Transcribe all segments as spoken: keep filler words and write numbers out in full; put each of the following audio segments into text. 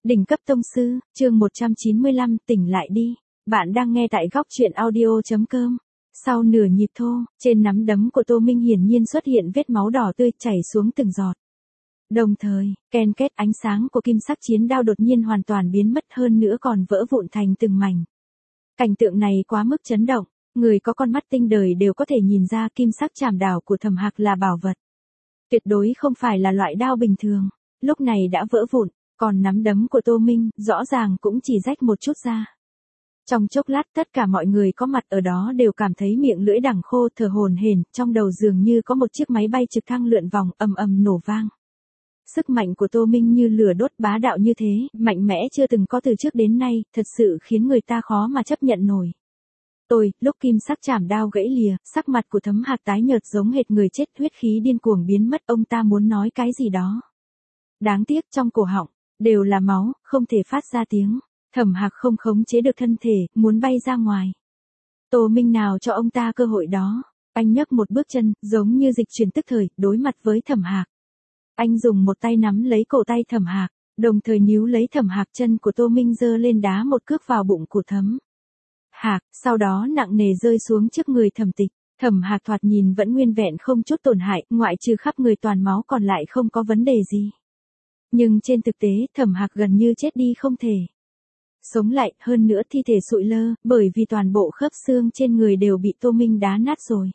Đỉnh cấp tông sư, chương một trăm chín mươi lăm, tỉnh lại đi. Bạn đang nghe tại góc truyện audio.com. Sau nửa nhịp thô, trên nắm đấm của Tô Minh hiển nhiên xuất hiện vết máu đỏ tươi chảy xuống từng giọt. Đồng thời, ken kết ánh sáng của kim sắc chiến đao đột nhiên hoàn toàn biến mất, hơn nữa còn vỡ vụn thành từng mảnh. Cảnh tượng này quá mức chấn động, người có con mắt tinh đời đều có thể nhìn ra kim sắc trảm đao của Thẩm Hạc là bảo vật. Tuyệt đối không phải là loại đao bình thường, lúc này đã vỡ vụn. Còn nắm đấm của Tô Minh, rõ ràng cũng chỉ rách một chút ra. Trong chốc lát tất cả mọi người có mặt ở đó đều cảm thấy miệng lưỡi đằng khô, thở hổn hển, trong đầu dường như có một chiếc máy bay trực thăng lượn vòng, ầm ầm nổ vang. Sức mạnh của Tô Minh như lửa đốt, bá đạo như thế, mạnh mẽ chưa từng có từ trước đến nay, thật sự khiến người ta khó mà chấp nhận nổi. Tôi, lúc kim sắc chảm đao gãy lìa, sắc mặt của Thẩm Hạc tái nhợt giống hệt người chết, huyết khí điên cuồng biến mất, ông ta muốn nói cái gì đó. Đáng tiếc trong cổ họng đều là máu, không thể phát ra tiếng. Thẩm Hạc không khống chế được thân thể, muốn bay ra ngoài. Tô Minh nào cho ông ta cơ hội đó. Anh nhấc một bước chân, giống như dịch chuyển tức thời, đối mặt với Thẩm Hạc. Anh dùng một tay nắm lấy cổ tay Thẩm Hạc, đồng thời níu lấy Thẩm Hạc, chân của Tô Minh giơ lên đá một cước vào bụng của Thẩm Hạc, sau đó nặng nề rơi xuống trước người Thẩm Tịch. Thẩm Hạc thoạt nhìn vẫn nguyên vẹn không chút tổn hại, ngoại trừ khắp người toàn máu còn lại không có vấn đề gì. Nhưng trên thực tế, Thẩm Hạc gần như chết đi không thể sống lại, hơn nữa thi thể sụi lơ, bởi vì toàn bộ khớp xương trên người đều bị Tô Minh đá nát rồi.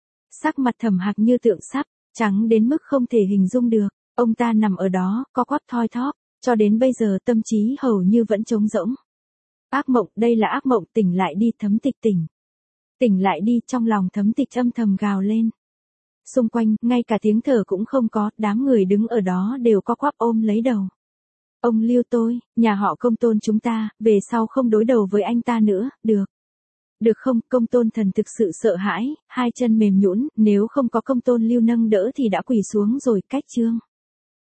Sắc mặt Thẩm Hạc như tượng sắp, trắng đến mức không thể hình dung được. Ông ta nằm ở đó, co quắp thoi thóp, cho đến bây giờ tâm trí hầu như vẫn trống rỗng. Ác mộng, đây là ác mộng, tỉnh lại đi Thẩm Tịch, tỉnh. Tỉnh lại đi, trong lòng Thẩm Tịch âm thầm gào lên. Xung quanh, ngay cả tiếng thở cũng không có, đám người đứng ở đó đều co quắp ôm lấy đầu. Ông Lưu tôi, nhà họ Công Tôn chúng ta, về sau không đối đầu với anh ta nữa, được. Được không, Công Tôn thần thực sự sợ hãi, hai chân mềm nhũn, nếu không có Công Tôn Lưu nâng đỡ thì đã quỳ xuống rồi, cách chương.